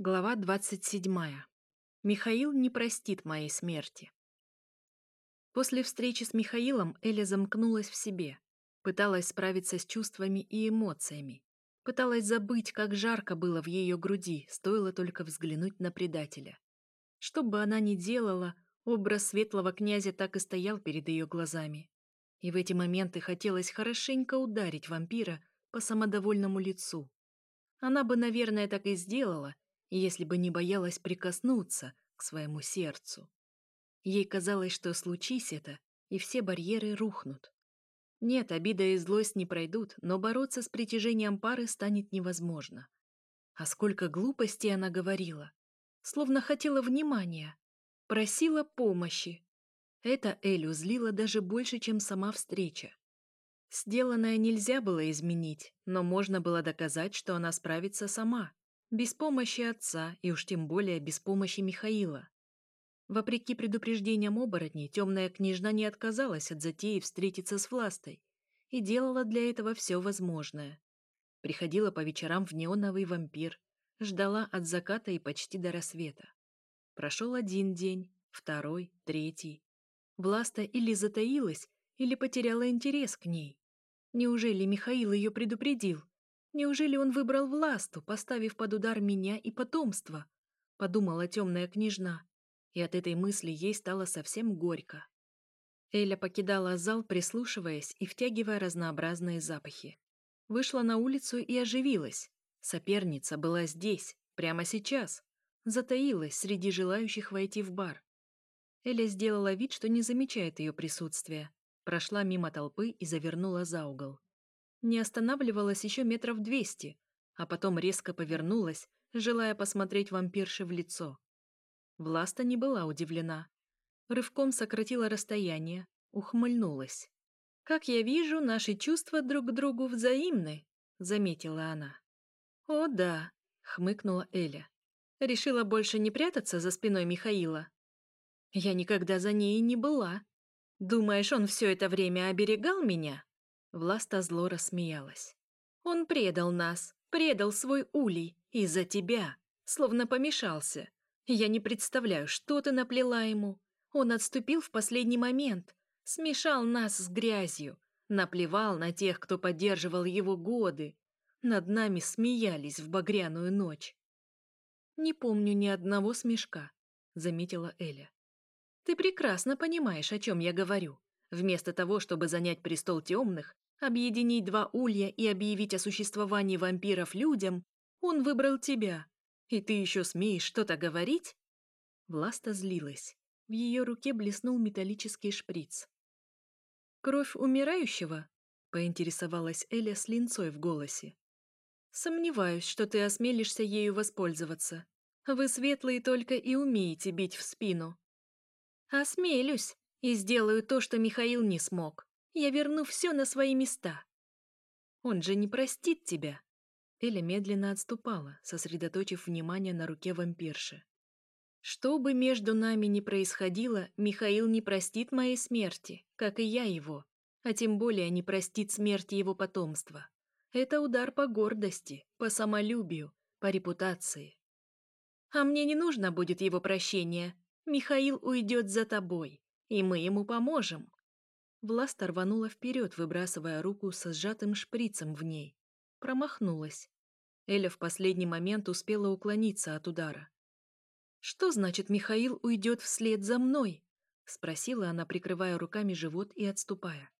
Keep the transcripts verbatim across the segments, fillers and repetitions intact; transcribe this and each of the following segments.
Глава двадцать седьмая. Михаил не простит моей смерти. После встречи с Михаилом Эля замкнулась в себе, пыталась справиться с чувствами и эмоциями, пыталась забыть, как жарко было в ее груди, стоило только взглянуть на предателя. Что бы она ни делала, образ светлого князя так и стоял перед ее глазами. И в эти моменты хотелось хорошенько ударить вампира по самодовольному лицу. Она бы, наверное, так и сделала, если бы не боялась прикоснуться к своему сердцу. Ей казалось, что случись это, и все барьеры рухнут. Нет, обида и злость не пройдут, но бороться с притяжением пары станет невозможно. А сколько глупостей она говорила. Словно хотела внимания, просила помощи. Это Элю злило даже больше, чем сама встреча. Сделанное нельзя было изменить, но можно было доказать, что она справится сама, без помощи отца и уж тем более без помощи Михаила. Вопреки предупреждениям оборотней, темная княжна не отказалась от затеи встретиться с Властой и делала для этого все возможное. Приходила по вечерам в неоновый вампир, ждала от заката и почти до рассвета. Прошел один день, второй, третий. Власта или затаилась, или потеряла интерес к ней. Неужели Михаил ее предупредил? Неужели он выбрал Власту, поставив под удар меня и потомство? Подумала темная княжна, и от этой мысли ей стало совсем горько. Эля покидала зал, прислушиваясь и втягивая разнообразные запахи. Вышла на улицу и оживилась. Соперница была здесь, прямо сейчас. Затаилась среди желающих войти в бар. Эля сделала вид, что не замечает ее присутствия. Прошла мимо толпы и завернула за угол. Не останавливалась еще метров двести, а потом резко повернулась, желая посмотреть вампирше в лицо. Власта не была удивлена. Рывком сократила расстояние, ухмыльнулась. «Как я вижу, наши чувства друг к другу взаимны», — заметила она. «О да», — хмыкнула Эля. «Решила больше не прятаться за спиной Михаила?» «Я никогда за ней и не была. Думаешь, он все это время оберегал меня?» Власта зло рассмеялась. «Он предал нас, предал свой улей из-за тебя, словно помешался. Я не представляю, что ты наплела ему. Он отступил в последний момент, смешал нас с грязью, наплевал на тех, кто поддерживал его годы. Над нами смеялись в багряную ночь». «Не помню ни одного смешка», — заметила Эля. «Ты прекрасно понимаешь, о чем я говорю. Вместо того, чтобы занять престол темных, объединить два улья и объявить о существовании вампиров людям, он выбрал тебя. И ты еще смеешь что-то говорить?» Власта злилась. В ее руке блеснул металлический шприц. «Кровь умирающего?» — поинтересовалась Эля с линцой в голосе. «Сомневаюсь, что ты осмелишься ею воспользоваться. Вы, светлые, только и умеете бить в спину». «Осмелюсь и сделаю то, что Михаил не смог. Я верну все на свои места». «Он же не простит тебя». Эля медленно отступала, сосредоточив внимание на руке вампирши. «Что бы между нами ни происходило, Михаил не простит моей смерти, как и я его, а тем более не простит смерти его потомства. Это удар по гордости, по самолюбию, по репутации. А мне не нужно будет его прощения. Михаил уйдет за тобой, и мы ему поможем». Власта рванула вперед, выбрасывая руку со сжатым шприцем в ней. Промахнулась. Эля в последний момент успела уклониться от удара. «Что значит, Михаил уйдет вслед за мной?» — спросила она, прикрывая руками живот и отступая.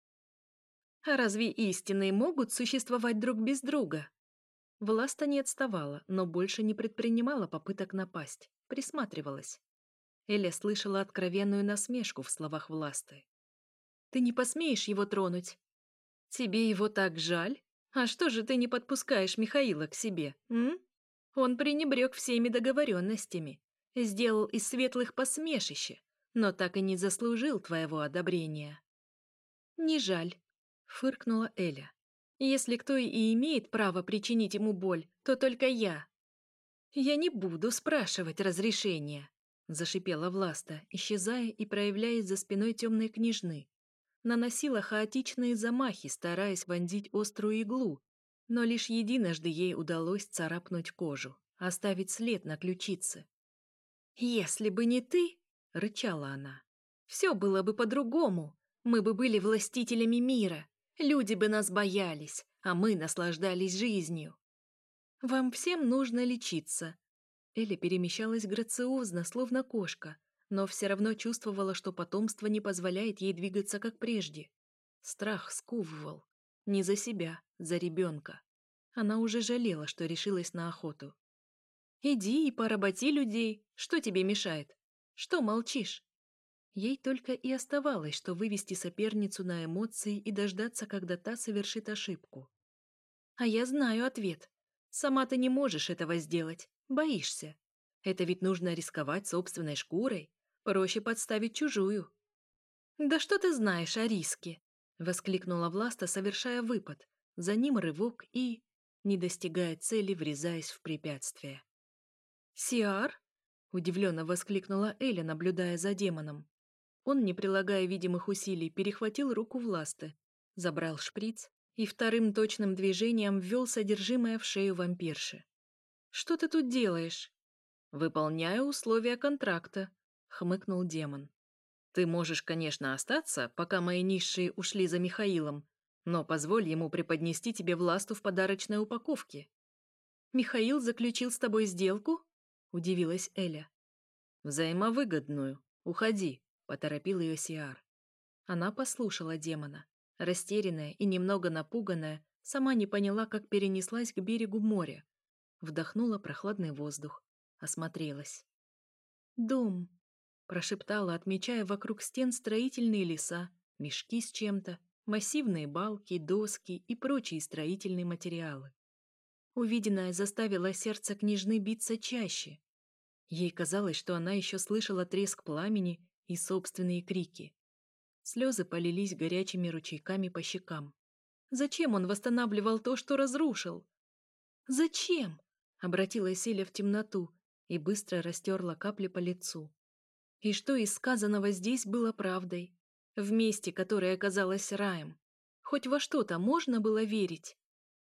«А разве истинные могут существовать друг без друга?» Власта не отставала, но больше не предпринимала попыток напасть, присматривалась. Эля слышала откровенную насмешку в словах Власты. «Ты не посмеешь его тронуть? Тебе его так жаль? А что же ты не подпускаешь Михаила к себе, м? Он пренебрег всеми договоренностями, сделал из светлых посмешище, но так и не заслужил твоего одобрения». «Не жаль», — фыркнула Эля. «Если кто и имеет право причинить ему боль, то только я». «Я не буду спрашивать разрешения», — зашипела Власта, исчезая и проявляясь за спиной темной княжны. Наносила хаотичные замахи, стараясь вонзить острую иглу, но лишь единожды ей удалось царапнуть кожу, оставить след на ключице. «Если бы не ты», — рычала она, — «все было бы по-другому. Мы бы были властителями мира, люди бы нас боялись, а мы наслаждались жизнью. Вам всем нужно лечиться». Эля перемещалась грациозно, словно кошка, но все равно чувствовала, что потомство не позволяет ей двигаться как прежде. Страх сковывал. Не за себя, за ребенка. Она уже жалела, что решилась на охоту. «Иди и поработи людей. Что тебе мешает? Что молчишь?» Ей только и оставалось, что вывести соперницу на эмоции и дождаться, когда та совершит ошибку. «А я знаю ответ. Сама ты не можешь этого сделать. Боишься. Это ведь нужно рисковать собственной шкурой. Проще подставить чужую». «Да что ты знаешь о риске?» — воскликнула Власта, совершая выпад. За ним рывок и, не достигая цели, врезаясь в препятствие. «Сиар?» — удивленно воскликнула Эля, наблюдая за демоном. Он, не прилагая видимых усилий, перехватил руку Власты, забрал шприц и вторым точным движением ввел содержимое в шею вампирши. «Что ты тут делаешь?» «Выполняю условия контракта», — хмыкнул демон. «Ты можешь, конечно, остаться, пока мои низшие ушли за Михаилом, но позволь ему преподнести тебе Власту в подарочной упаковке». «Михаил заключил с тобой сделку?» — удивилась Эля. «Взаимовыгодную. Уходи», — поторопил ее Сиар. Она послушала демона. Растерянная и немного напуганная, сама не поняла, как перенеслась к берегу моря. Вдохнула прохладный воздух. Осмотрелась. «Дом», — прошептала, отмечая вокруг стен строительные леса, мешки с чем-то, массивные балки, доски и прочие строительные материалы. Увиденное заставило сердце княжны биться чаще. Ей казалось, что она еще слышала треск пламени и собственные крики. Слезы полились горячими ручейками по щекам. Зачем он восстанавливал то, что разрушил? «Зачем?» — обратилась Эля в темноту и быстро растерла капли по лицу. И что из сказанного здесь было правдой? В месте, которое оказалось раем. Хоть во что-то можно было верить?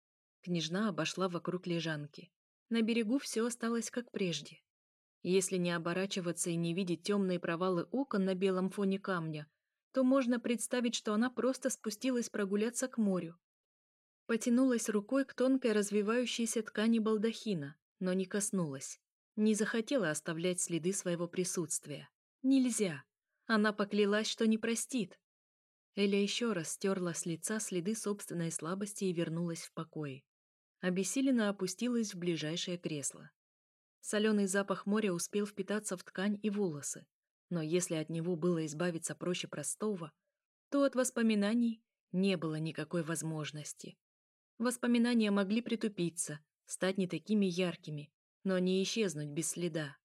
Княжна обошла вокруг лежанки. На берегу все осталось как прежде. Если не оборачиваться и не видеть темные провалы окон на белом фоне камня, то можно представить, что она просто спустилась прогуляться к морю. Потянулась рукой к тонкой развивающейся ткани балдахина, но не коснулась. Не захотела оставлять следы своего присутствия. Нельзя. Она поклялась, что не простит. Эля еще раз стерла с лица следы собственной слабости и вернулась в покой. Обессиленно опустилась в ближайшее кресло. Соленый запах моря успел впитаться в ткань и волосы, но если от него было избавиться проще простого, то от воспоминаний не было никакой возможности. Воспоминания могли притупиться, стать не такими яркими, но не исчезнуть без следа.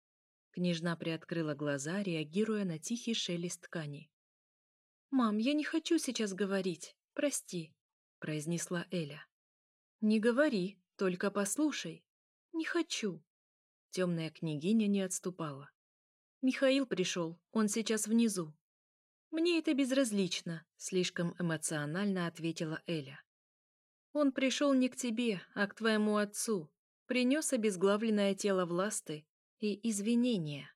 Княжна приоткрыла глаза, реагируя на тихий шелест ткани. «Мам, я не хочу сейчас говорить, прости», — произнесла Эля. «Не говори, только послушай. Не хочу». Темная княгиня не отступала. «Михаил пришел, он сейчас внизу». «Мне это безразлично», — слишком эмоционально ответила Эля. «Он пришел не к тебе, а к твоему отцу, принес обезглавленное тело Власты и извинения».